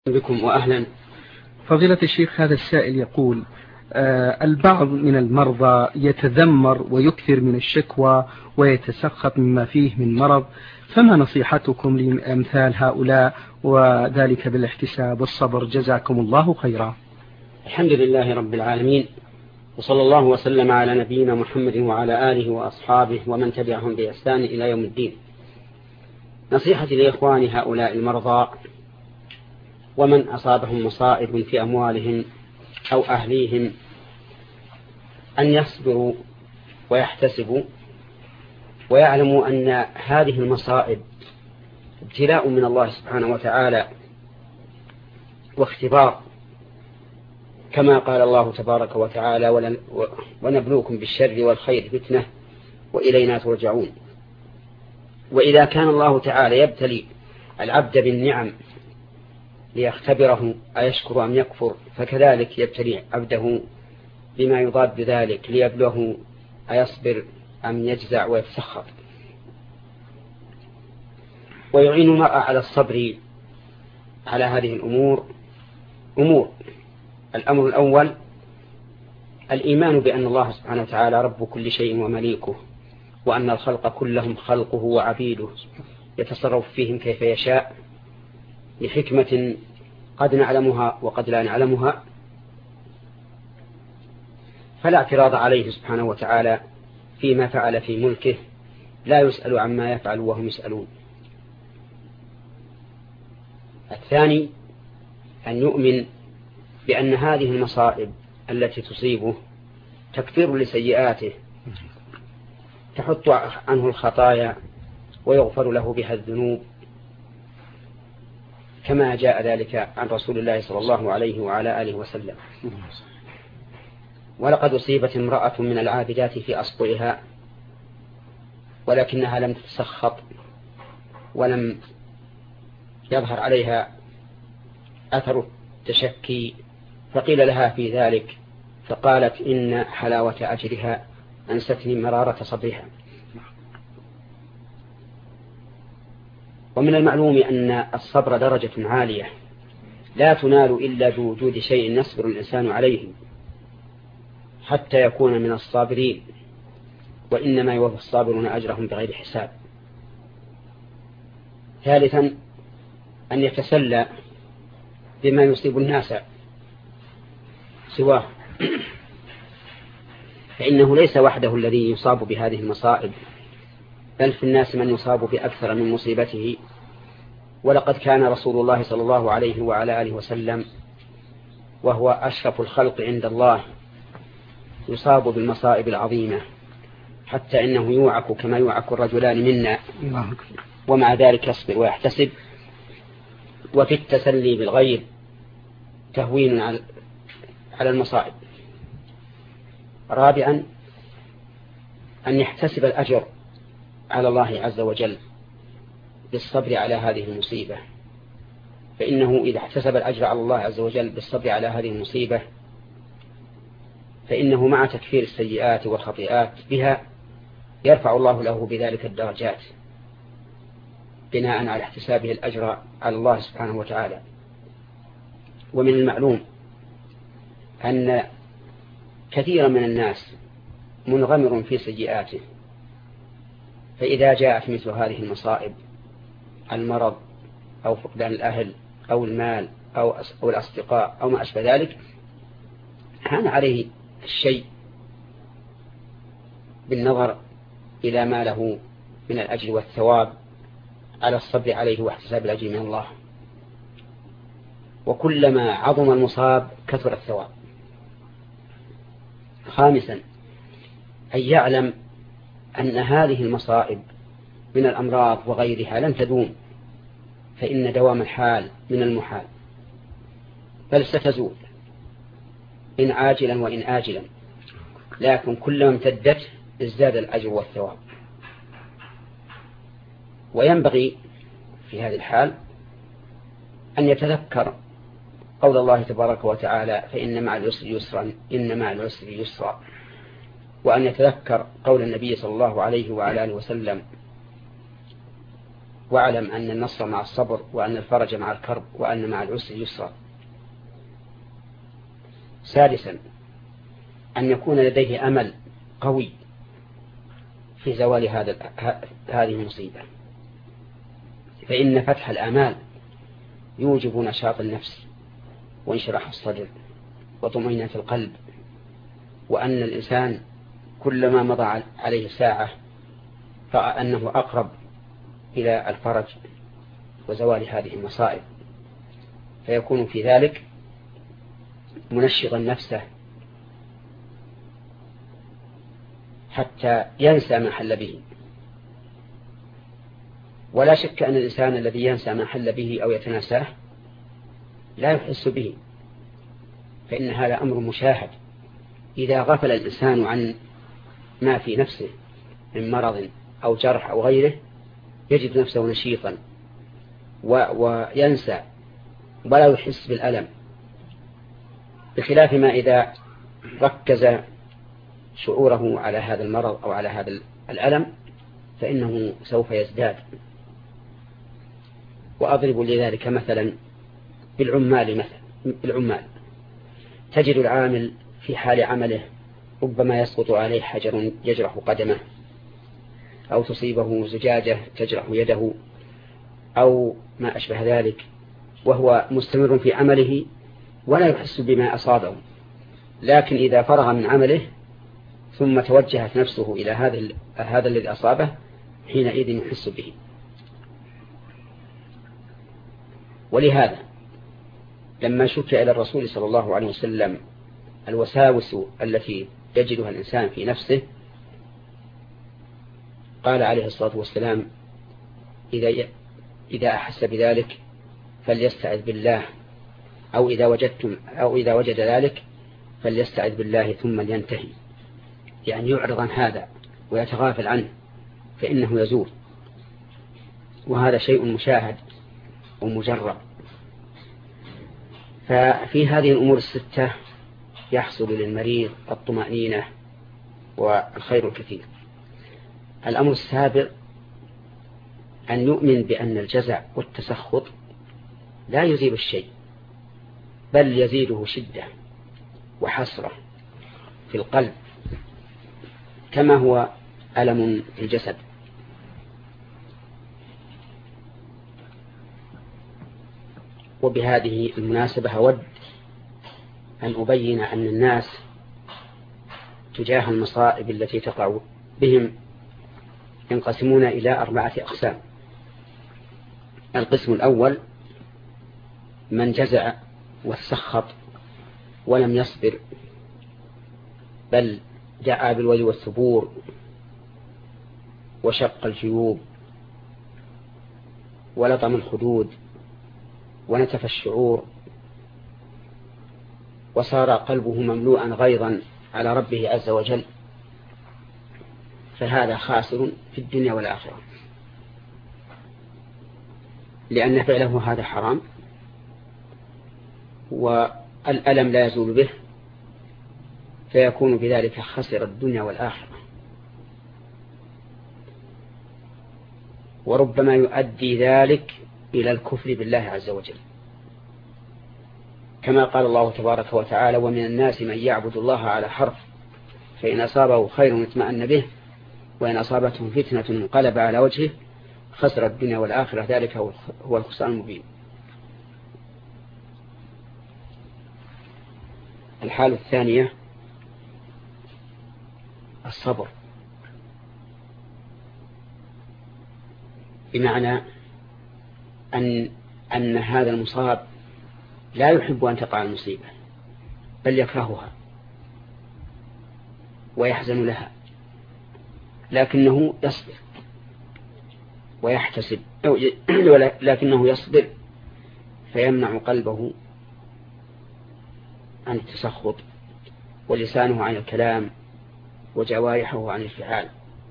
بكم وأهلا. فضيلة الشيخ، هذا السائل يقول البعض من المرضى يتذمر ويكثر من الشكوى ويتسخط مما فيه من مرض، فما نصيحتكم لأمثال هؤلاء وذلك بالاحتساب والصبر؟ جزاكم الله خيرا. الحمد لله رب العالمين، وصلى الله وسلم على نبينا محمد وعلى آله وأصحابه ومن تبعهم بإحسان إلى يوم الدين. نصيحتي لإخواني هؤلاء المرضى ومن أصابهم مصائب في أموالهم أو أهليهم أن يصبروا ويحتسبوا ويعلموا أن هذه المصائب ابتلاء من الله سبحانه وتعالى واختبار، كما قال الله تبارك وتعالى: ونبلوكم بالشر والخير فتنة وإلينا ترجعون. وإذا كان الله تعالى يبتلي العبد بالنعم ليختبره أيشكر أم يكفر، فكذلك يبتلي عبده بما يضاد ذلك ليبلوه أيصبر أم يجزع ويتسخط. ويعين المرء على الصبر على هذه الأمور الأمر الأول الإيمان بأن الله سبحانه وتعالى رب كل شيء ومليكه، وأن الخلق كلهم خلقه وعبيده يتصرف فيهم كيف يشاء لحكمة قد نعلمها وقد لا نعلمها، فلا اعتراض عليه سبحانه وتعالى فيما فعل في ملكه، لا يسأل عما يفعل وهم يسألون. الثاني أن يؤمن بأن هذه المصائب التي تصيبه تكفير لسيئاته، تحط عنه الخطايا ويغفر له بها الذنوب، كما جاء ذلك عن رسول الله صلى الله عليه وعلى آله وسلم. ولقد أصيبت امرأة من العابدات في أصبعها ولكنها لم تتسخط ولم يظهر عليها أثر التشكي، فقيل لها في ذلك فقالت: إن حلاوة أجرها أنستني مرارة صبرها. ومن المعلوم أن الصبر درجة عالية لا تنال إلا بوجود شيء يصبر الإنسان عليه حتى يكون من الصابرين، وإنما يوفى الصابرون أجرهم بغير حساب. ثالثا أن يتسلى بما يصيب الناس سواه، فإنه ليس وحده الذي يصاب بهذه المصائب، بل في الناس من يصاب بأكثر من مصيبته. ولقد كان رسول الله صلى الله عليه وعلى آله وسلم وهو أشرف الخلق عند الله يصاب بالمصائب العظيمة، حتى إنه يوعك كما يوعك الرجلان منا، ومع ذلك يصبر ويحتسب. وفي التسلي بالغير تهوين على المصائب. رابعا أن يحتسب الأجر على الله عز وجل بالصبر على هذه المصيبة، فإنه إذا احتسب الأجر على الله عز وجل بالصبر على هذه المصيبة فإنه مع تكفير السيئات والخطيئات بها يرفع الله له بذلك الدرجات بناء على احتسابه الأجر على الله سبحانه وتعالى. ومن المعلوم أن كثيرا من الناس منغمر في سيئاته، فإذا جاءت مثل هذه المصائب، المرض أو فقدان الأهل أو المال أو الأصدقاء أو ما أشبه ذلك، هان عليه الشيء بالنظر إلى ما له من الأجر والثواب على الصبر عليه واحتساب الأجر من الله. وكلما عظم المصاب كثر الثواب. خامسا أن يعلم أن هذه المصائب من الأمراض وغيرها لن تدوم، فإن دوام الحال من المحال، بل ستزول إن عاجلا وإن آجلا، لكن كلما امتدت ازداد الأجر والثواب. وينبغي في هذه الحال أن يتذكر قول الله تبارك وتعالى: فإن مع العسر يسرا إن مع العسر يسرا، وأن يتذكر قول النبي صلى الله عليه وعلى آله وسلم: واعلم أن النصر مع الصبر، وأن الفرج مع الكرب، وأن مع العسر يسرا. سادسا أن يكون لديه أمل قوي في زوال هذه المصيبة، فإن فتح الآمال يوجب نشاط النفس وانشراح الصدر وطمأنينة القلب، وأن الإنسان كلما مضى عليه ساعة رأى أنه أقرب إلى الفرج وزوال هذه المصائب، فيكون في ذلك منشطا نفسه حتى ينسى ما حل به. ولا شك أن الإنسان الذي ينسى ما حل به أو يتناساه لا يحس به، فإن هذا أمر مشاهد. إذا غفل الإنسان عن ما في نفسه من مرض أو جرح أو غيره يجد نفسه نشيطا وينسى ولا يحس بالألم، بخلاف ما إذا ركز شعوره على هذا المرض أو على هذا الألم فإنه سوف يزداد. وأضرب لذلك مثلا بالعمال تجد العامل في حال عمله ربما يسقط عليه حجر يجرح قدمه، أو تصيبه زجاجة تجرح يده، أو ما أشبه ذلك، وهو مستمر في عمله ولا يحس بما أصابه. لكن إذا فرغ من عمله ثم توجهت نفسه إلى هذا الذي أصابه حينئذ يحس به. ولهذا لما شكى إلى الرسول صلى الله عليه وسلم الوساوس التي يجدها الإنسان في نفسه قال عليه الصلاة والسلام: إذا أحس بذلك فليستعذ بالله، أو إذا وجد ذلك فليستعذ بالله ثم لينتهي، يعني يعرض عن هذا ويتغافل عنه فإنه يزول. وهذا شيء مشاهد ومجرب. ففي هذه الأمور الستة يحصل للمريض الطمأنينة والخير الكثير. الأمر السابع أن يؤمن بأن الجزع والتسخط لا يزيل الشيء، بل يزيده شدة وحسرة في القلب كما هو ألم في الجسد. وبهذه المناسبة أود أن أبين أن الناس تجاه المصائب التي تقع بهم ينقسمون إلى 4 أقسام. القسم الأول من جزع وتسخط ولم يصبر، بل دعا بالويل والثبور وشق الجيوب ولطم الخدود ونتف الشعور وصار قلبه مملوءا غيظا على ربه عز وجل، فهذا خاسر في الدنيا والآخرة، لأن فعله هذا حرام والألم لا يزول به، فيكون بذلك خسر الدنيا والآخرة. وربما يؤدي ذلك إلى الكفر بالله عز وجل، كما قال الله تبارك وتعالى: ومن الناس من يعبد الله على حرف فإن أصابه خير اطمأن به وإن أصابته فتنة انقلب على وجهه خسر الدنيا والآخرة ذلك هو الخسران المبين. الحالة الثانية الصبر، بمعنى أن هذا المصاب لا يحب أن تقع المصيبة بل يكرهها ويحزن لها، لكنه يصبر ويحتسب، لكنه يصبر فيمنع قلبه عن التسخط ولسانه عن الكلام وجوارحه عن الفعال،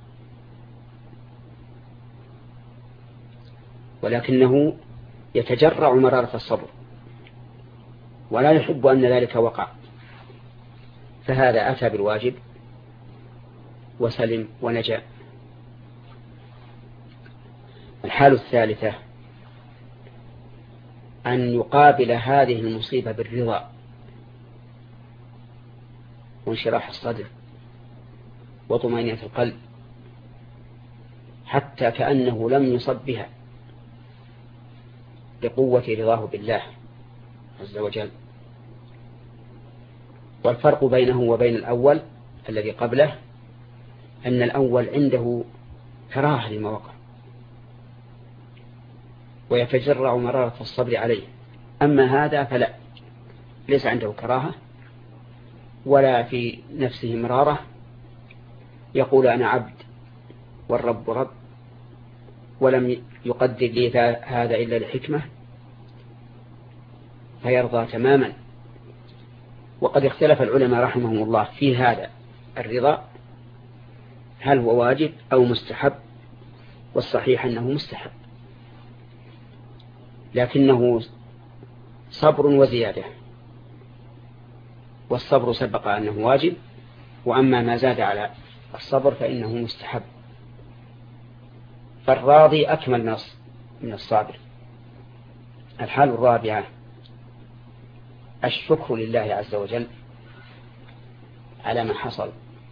ولكنه يتجرع مرارة الصبر ولا يحب أن ذلك وقع، فهذا أتى بالواجب وسلم ونجا. الحال الثالثة أن يقابل هذه المصيبة بالرضا وانشراح الصدر وطمأنينة القلب حتى كأنه لم يصب بها لقوة رضاه بالله عز وجل. والفرق بينه وبين الأول الذي قبله أن الأول عنده كراهة لما وقع ويتجرع مرارة الصبر عليه، أما هذا فلا، ليس عنده كراهة ولا في نفسه مرارة، يقول أنا عبد والرب رب ولم يقدر لي هذا إلا لحكمة، فيرضى تماما. وقد اختلف العلماء رحمهم الله في هذا الرضا هل هو واجب أو مستحب، والصحيح أنه مستحب، لكنه صبر وزيادة، والصبر سبق أنه واجب، وأما ما زاد على الصبر فإنه مستحب. فالراضي أكمل من الصابر. الحال الرابعة الشكر لله عز وجل على ما حصل،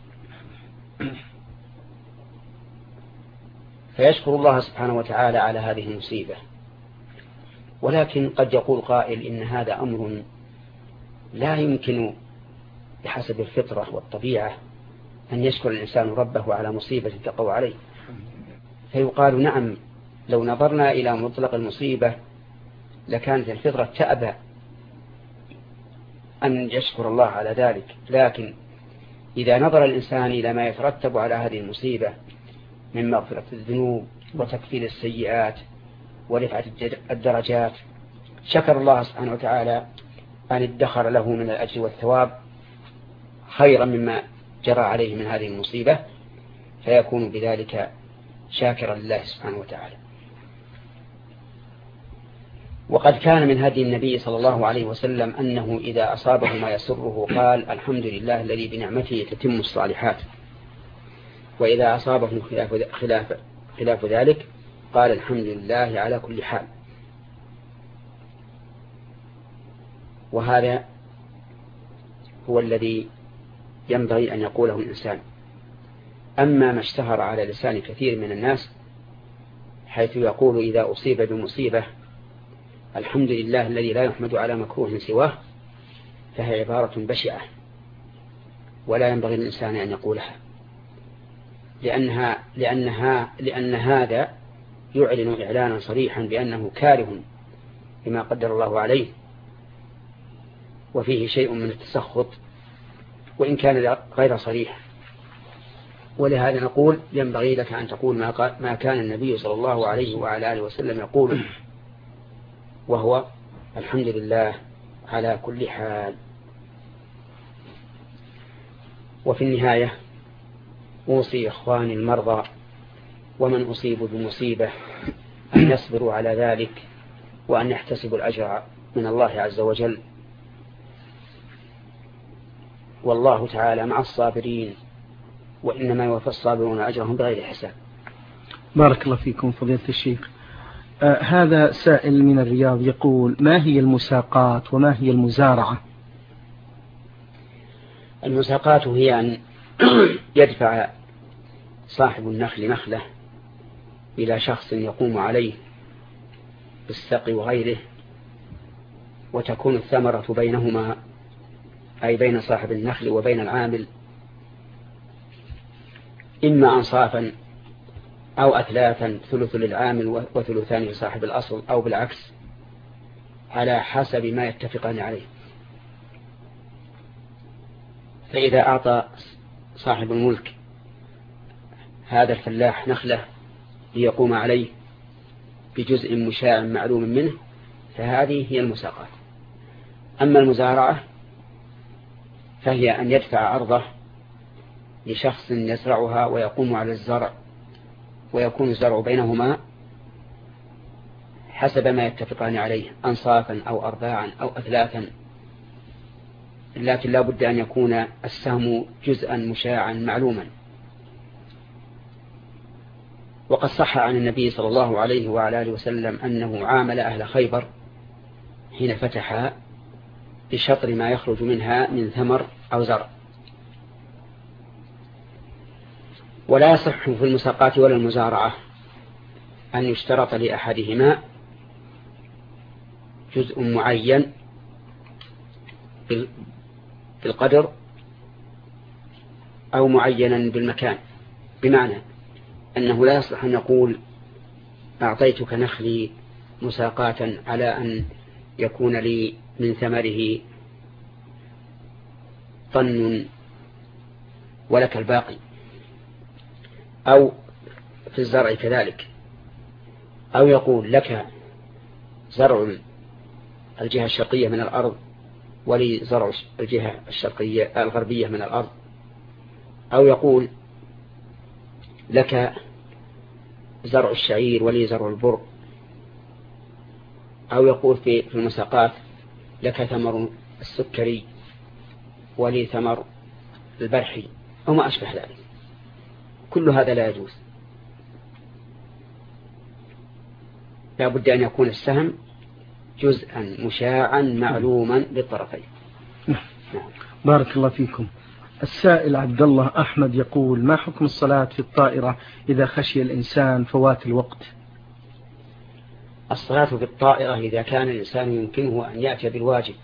فيشكر الله سبحانه وتعالى على هذه المصيبة. ولكن قد يقول قائل إن هذا أمر لا يمكن بحسب الفطرة والطبيعة أن يشكر الإنسان ربه على مصيبة تقع عليه، فيقال نعم لو نظرنا إلى مطلق المصيبة لكانت الفطرة تأبى أن يشكر الله على ذلك، لكن إذا نظر الإنسان إلى ما يترتب على هذه المصيبة من مغفرة الذنوب وتكفير السيئات ورفعة الدرجات، شكر الله سبحانه وتعالى أن ادخر له من الأجر والثواب خيرا مما جرى عليه من هذه المصيبة، فيكون بذلك شاكرا لله سبحانه وتعالى. وقد كان من هدي النبي صلى الله عليه وسلم أنه إذا أصابه ما يسره قال الحمد لله الذي بنعمته تتم الصالحات، وإذا أصابه خلاف ذلك قال الحمد لله على كل حال. وهذا هو الذي ينبغي أن يقوله الإنسان. أما ما اشتهر على لسان كثير من الناس حيث يقول إذا أصيب بمصيبة الحمد لله الذي لا يحمد على مكروه سواه، فهي عبارة بشعة ولا ينبغي للإنسان أن يقولها، لأن هذا يعلن إعلانا صريحا بأنه كاره بما قدر الله عليه، وفيه شيء من التسخط وإن كان غير صريح. ولهذا نقول ينبغي لك أن تقول ما كان النبي صلى الله عليه وعلى آله وسلم يقول، وهو الحمد لله على كل حال. وفي النهاية أوصي إخواني المرضى ومن أصيبوا بمصيبة أن يصبروا على ذلك وأن يحتسبوا الأجر من الله عز وجل، والله تعالى مع الصابرين وإنما يوفى الصابرون أجرهم بغير حساب. بارك الله فيكم فضيلة الشيخ. هذا سائل من الرياض يقول ما هي المساقات وما هي المزارعة؟ المساقات هي أن يدفع صاحب النخل نخله إلى شخص يقوم عليه بالسقي وغيره، وتكون الثمرة بينهما أي بين صاحب النخل وبين العامل إما أنصافا أو أثلاثا، ثلث للعامل وثلثان لصاحب الأصل، أو بالعكس على حسب ما يتفقان عليه. فإذا أعطى صاحب الملك هذا الفلاح نخله ليقوم عليه بجزء مشاع معلوم منه فهذه هي المساقات. أما المزارعة فهي أن يدفع أرضه لشخص يزرعها ويقوم على الزرع، ويكون الزرع بينهما حسب ما يتفقان عليه أنصافا أو أرباعا أو أثلاثا، لكن لا بد أن يكون السهم جزءا مشاعا معلوما. وقد صح عن النبي صلى الله عليه وعلى آله وسلم أنه عامل أهل خيبر حين فتحها بشطر ما يخرج منها من ثمر أو زرع. ولا يصح في المساقات ولا المزارعة أن يشترط لأحدهما جزء معين بالقدر أو معينا بالمكان، بمعنى أنه لا يصلح أن يقول أعطيتك نخلي مساقاة على أن يكون لي من ثمره طن ولك الباقي، أو في الزرع كذلك، أو يقول لك زرع الجهة الشرقية من الأرض ولي زرع الجهة الشرقية الغربية من الأرض، أو يقول لك زرع الشعير ولي زرع البر، أو يقول في المساقات لك ثمر السكري ولي ثمر البرحي أو ما أشبه ذلك. كل هذا لا يجوز، لا بد أن يكون السهم جزءا مشاعا معلوما للطرفين. بارك الله فيكم. السائل عبد الله أحمد يقول: ما حكم الصلاة في الطائرة إذا خشي الإنسان فوات الوقت؟ الصلاة في الطائرة إذا كان الإنسان يمكنه أن يأتي بالواجب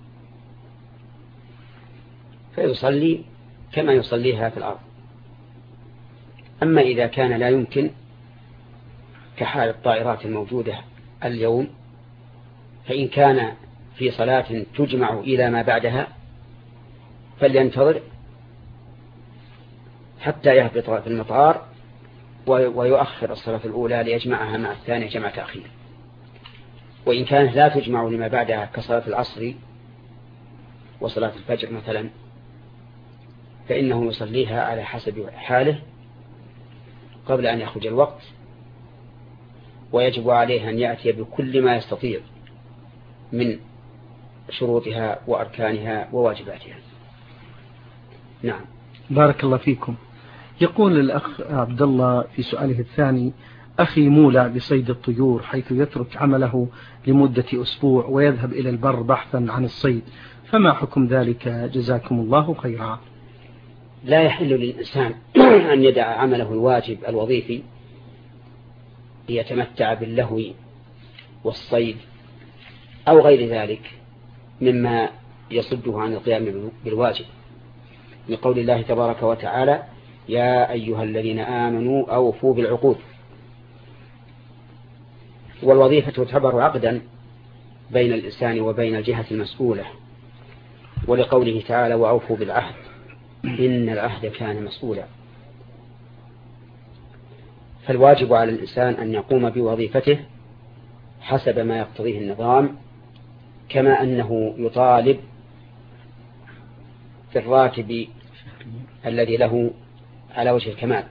فيصلي كما يصليها في الأرض. أما إذا كان لا يمكن كحال الطائرات الموجودة اليوم، فإن كان في صلاة تجمع إلى ما بعدها فلينتظر حتى يهبط في المطار ويؤخر الصلاة الأولى ليجمعها مع الثانية جمع تأخير. وإن كانت لا تجمع لما بعدها كصلاة العصر وصلاة الفجر مثلا، فإنه يصليها على حسب حاله قبل أن يخرج الوقت، ويجب عليه أن يأتي بكل ما يستطيع من شروطها وأركانها وواجباتها. نعم. بارك الله فيكم. يقول الأخ عبد الله في سؤاله الثاني: أخي مولع بصيد الطيور، حيث يترك عمله لمدة أسبوع ويذهب إلى البر بحثا عن الصيد، فما حكم ذلك جزاكم الله خيرا؟ لا يحل للإنسان أن يدع عمله الواجب الوظيفي ليتمتع باللهو والصيد أو غير ذلك مما يصده عن القيام بالواجب، لقول الله تبارك وتعالى: يا أيها الذين آمنوا أوفوا بالعقود. والوظيفة تعتبر عقدا بين الإنسان وبين الجهة المسؤولة، ولقوله تعالى: وأوفوا بالعهد إن العهد كان مسؤولا. فالواجب على الإنسان أن يقوم بوظيفته حسب ما يقتضيه النظام، كما أنه يطالب في الراتب الذي له على وجه الكمال.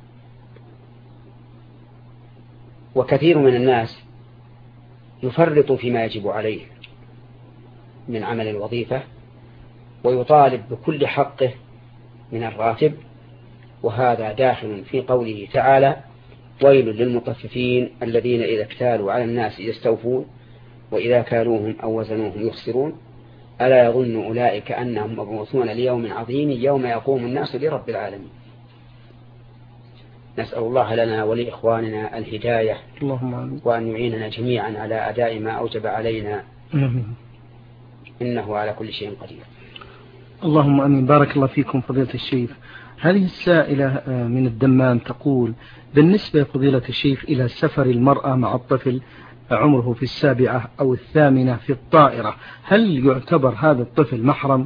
وكثير من الناس يفرط فيما يجب عليه من عمل الوظيفة ويطالب بكل حقه من الراتب، وهذا داخل في قوله تعالى: ويل للمطففين الذين إذا اكتالوا على الناس يستوفون وإذا كالوهم أو وزنوهم يخسرون ألا يظن أولئك أنهم مبعوثون ليوم عظيم يوم يقوم الناس لرب العالمين. نسأل الله لنا ولإخواننا الهداية، وأن يعيننا جميعا على أداء ما أوجب علينا، إنه على كل شيء قدير. اللهم أمين. بارك الله فيكم فضيلة الشيخ. هذه السائلة من الدمام تقول: بالنسبة فضيلة الشيخ إلى سفر المرأة مع الطفل عمره في 7 أو 8 في الطائرة، هل يعتبر هذا الطفل محرم؟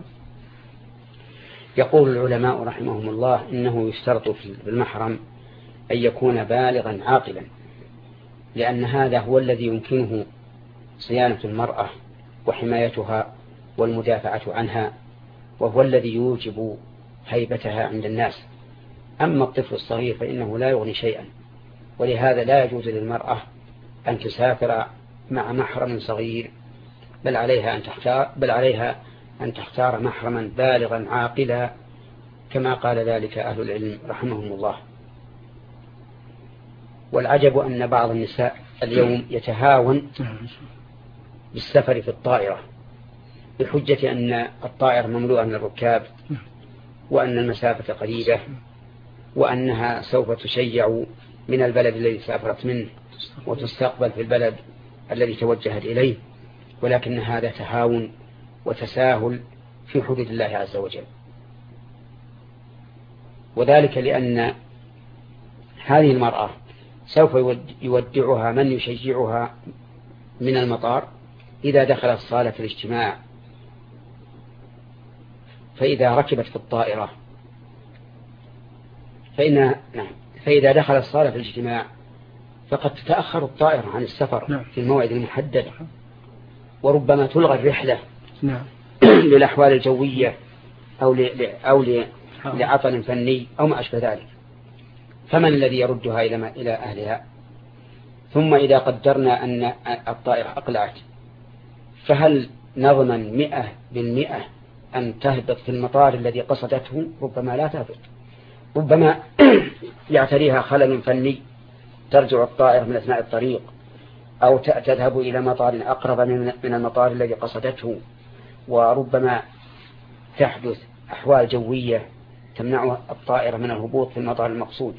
يقول العلماء رحمهم الله إنه يشترط في المحرم أن يكون بالغا عاقلا، لأن هذا هو الذي يمكنه صيانة المرأة وحمايتها والمدافعة عنها، وهو الذي يوجب هيبتها عند الناس. أما الطفل الصغير فإنه لا يغني شيئا، ولهذا لا يجوز للمرأة أن تسافر مع محرم صغير، بل عليها أن تختار محرما بالغا عاقلا، كما قال ذلك أهل العلم رحمهم الله. والعجب أن بعض النساء اليوم يتهاون بالسفر في الطائرة بحجة أن الطائرة مملوءة من الركاب وأن المسافة قريبة وأنها سوف تشيع من البلد الذي سافرت منه وتستقبل في البلد الذي توجهت إليه، ولكن هذا تهاون وتساهل في حدود الله عز وجل. وذلك لأن هذه المرأة سوف يودعها من يشجعها من المطار إذا دخلت صالة الاجتماع، فإذا ركبت في الطائرة فإذا دخلت صالة الاجتماع فقد تتأخر الطائرة عن السفر في الموعد المحدد، وربما تلغى الرحلة للأحوال الجوية أو لعطل فني أو ما أشبه ذلك، فمن الذي يردها إلى أهلها؟ ثم إذا قدرنا أن الطائرة أقلعت، فهل نضمن 100% أن تهبط في المطار الذي قصدته؟ ربما لا تهبط، ربما يعتريها خلل فني ترجع الطائرة من أثناء الطريق، أو تذهب إلى مطار أقرب من المطار الذي قصدته، وربما تحدث أحوال جوية تمنع الطائرة من الهبوط في المطار المقصود.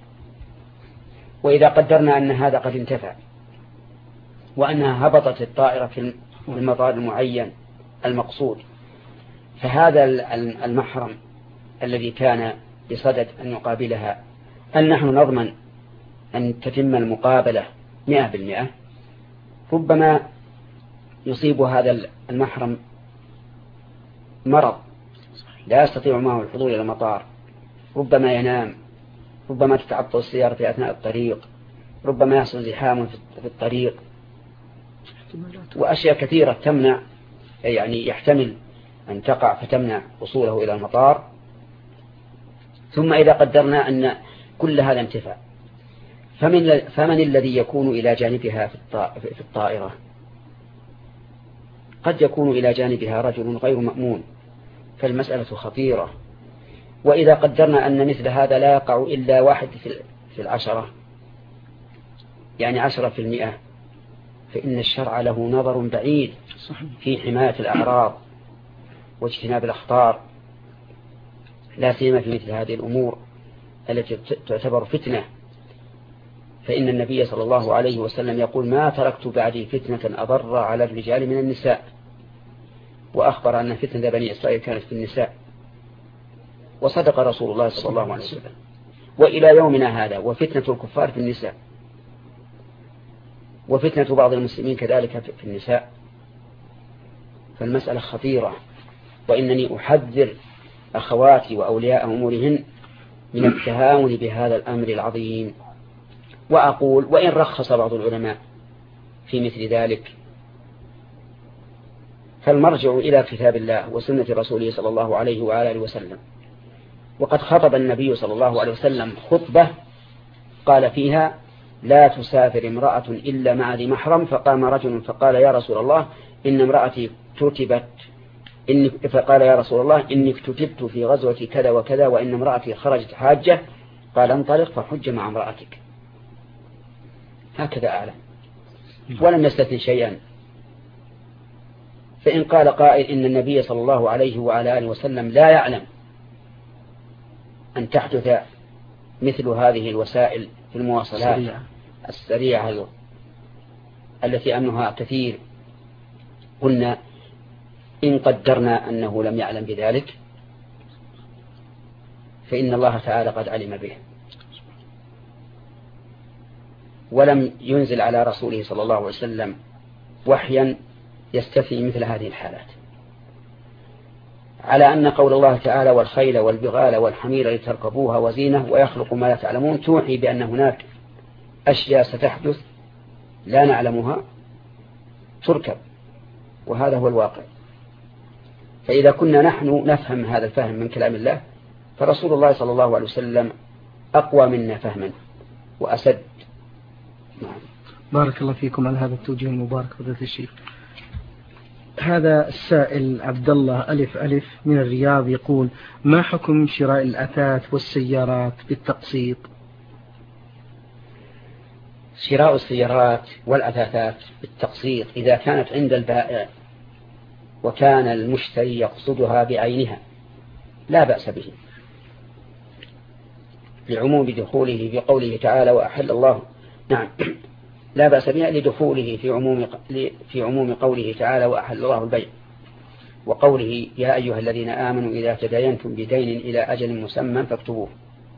وإذا قدرنا أن هذا قد انتفع وأنها هبطت الطائرة في المطار المعين المقصود، فهذا المحرم الذي كان بصدد أن يقابلها، أن نحن نضمن أن تتم المقابلة 100%؟ ربما يصيب هذا المحرم مرض لا يستطيع معه الحضور إلى المطار، ربما ينام، ربما تتعطل السيارة في أثناء الطريق، ربما يحصل زحام في الطريق، وأشياء كثيرة تمنع، يعني يحتمل أن تقع فتمنع وصوله إلى المطار. ثم إذا قدرنا أن كل هذا انتفع، فمن الذي يكون إلى جانبها في الطائرة؟ قد يكون إلى جانبها رجل غير مأمون، فالمسألة خطيرة. وإذا قدرنا أن مثل هذا لا يقع إلا 1 في 10، يعني 10%، فإن الشرع له نظر بعيد في حماية الأعراض واجتناب الأخطار، لا سيما في مثل هذه الأمور التي تعتبر فتنة. فإن النبي صلى الله عليه وسلم يقول: ما تركت بعدي فتنة أضر على الرجال من النساء، وأخبر أن فتنة بني إسرائيل كانت في النساء، وصدق رسول الله صلى الله عليه وسلم. وإلى يومنا هذا وفتنة الكفار في النساء، وفتنة بعض المسلمين كذلك في النساء، فالمسألة خطيرة. وإنني أحذر أخواتي وأولياء أمورهن من التهاون بهذا الأمر العظيم، وأقول: وإن رخص بعض العلماء في مثل ذلك، فالمرجع إلى كتاب الله وسنة رسوله صلى الله عليه وآله وسلم. وقد خطب النبي صلى الله عليه وسلم خطبة قال فيها: لا تسافر امرأة إلا مع ذي محرم. فقام رجل فقال: يا رسول الله إن امرأتي اكتتبت، فقال: يا رسول الله إني اكتتبت في غزوة كذا وكذا، وإن امرأتي خرجت حاجة. قال: انطلق فحج مع امرأتك. هكذا أعلم، ولم يستثن شيئا. فإن قال قائل إن النبي صلى الله عليه وعلى آله وسلم لا يعلم أن تحدث مثل هذه الوسائل في المواصلات السريعة التي أمنها كثير، قلنا: إن قدرنا أنه لم يعلم بذلك فإن الله تعالى قد علم به، ولم ينزل على رسوله صلى الله عليه وسلم وحيا يستثني مثل هذه الحالات، على أن قول الله تعالى: والخيل والبغال والحمير لتركبوها وزينة ويخلق ما لا تعلمون، توحي بأن هناك أشياء ستحدث لا نعلمها تركب، وهذا هو الواقع. فإذا كنا نحن نفهم هذا الفهم من كلام الله، فرسول الله صلى الله عليه وسلم أقوى منا فهما وأسد. بارك الله فيكم على هذا التوجيه المبارك فضيلة الشيخ. هذا السائل عبد الله ألف من الرياض يقول: ما حكم شراء الأثاث والسيارات بالتقسيط؟ شراء السيارات والأثاثات بالتقسيط إذا كانت عند البائع وكان المشتري يقصدها بعينها لا بأس به، لعموم دخوله في قوله تعالى وأحل الله. نعم، لا بأس بها لدخوله في عموم قوله تعالى وأحل الله البيع، وقوله يا أيها الذين آمنوا إذا تداينتم بدين إلى أجل مسمى فاكتبوه.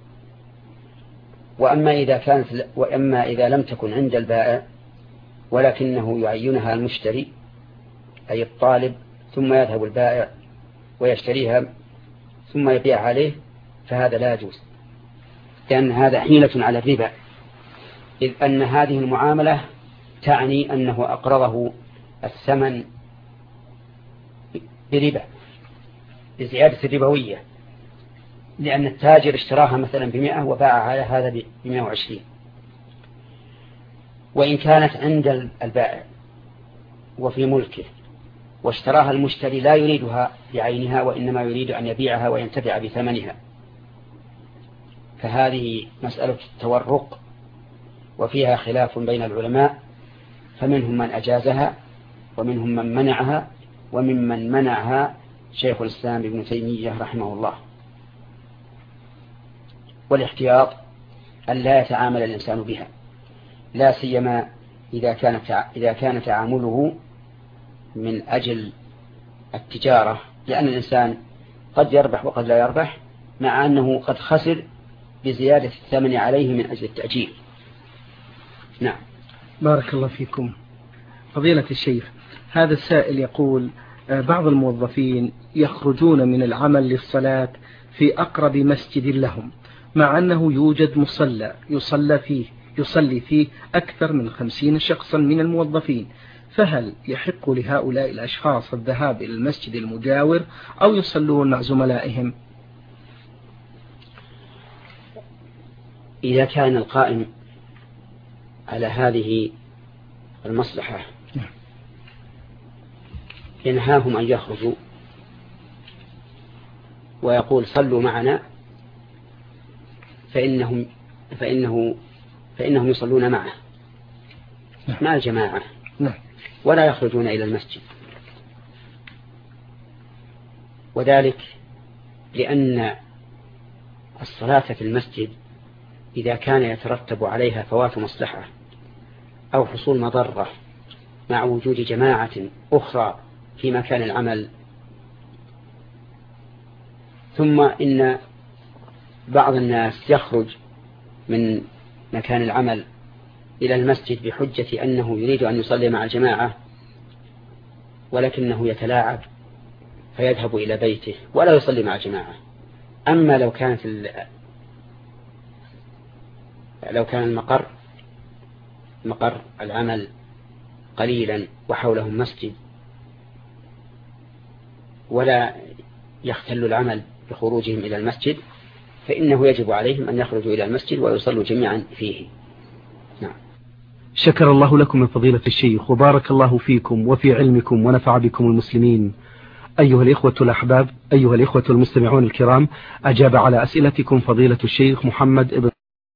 وأما إذا لم تكن عند البائع ولكنه يعينها المشتري أي الطالب، ثم يذهب البائع ويشتريها ثم يبيع عليه، فهذا لا يجوز، لأن هذا حيلة على الربا، إذ أن هذه المعاملة تعني أنه أقرضه الثمن بربا بزيادة الربوية، لأن التاجر اشتراها مثلا ب100 وباع على هذا ب120. وإن كانت عند البائع وفي ملكه واشتراها المشتري لا يريدها بعينها وإنما يريد أن يبيعها وينتفع بثمنها، فهذه مسألة التورق وفيها خلاف بين العلماء، فمنهم من أجازها ومنهم من منعها، وممن منعها شيخ الإسلام ابن تيمية رحمه الله. والاحتياط أن لا يتعامل الإنسان بها، لا سيما إذا كان تعامله من أجل التجارة، لأن الإنسان قد يربح وقد لا يربح، مع أنه قد خسر بزيادة الثمن عليه من أجل التأجيل. نعم. بارك الله فيكم. فضيلة الشيخ، هذا السائل يقول بعض الموظفين يخرجون من العمل للصلاة في أقرب مسجد لهم، مع أنه يوجد مصلى يصلي فيه أكثر من 50 شخصا من الموظفين، فهل يحق لهؤلاء الأشخاص الذهاب إلى المسجد المجاور أو يصلون مع زملائهم؟ إذا كان القائم على هذه المصلحة ينهاهم أن يخرجوا ويقول صلوا معنا، فإنهم يصلون معه مع الجماعة ولا يخرجون إلى المسجد، وذلك لأن الصلاة في المسجد إذا كان يترتب عليها فوات مصلحة أو حصول مضرة مع وجود جماعة أخرى في مكان العمل، ثم إن بعض الناس يخرج من مكان العمل إلى المسجد بحجة أنه يريد أن يصلي مع الجماعة ولكنه يتلاعب فيذهب إلى بيته ولا يصلي مع الجماعة. أما لو كان مقر العمل قليلا وحولهم مسجد ولا يختل العمل بخروجهم إلى المسجد، فإنه يجب عليهم أن يخرجوا إلى المسجد ويصلوا جميعا فيه. نعم. شكر الله لكم من فضيلة الشيخ، وبارك الله فيكم وفي علمكم ونفع بكم المسلمين. أيها الإخوة الأحباب، أيها الإخوة المستمعون الكرام، أجاب على أسئلتكم فضيلة الشيخ محمد ابن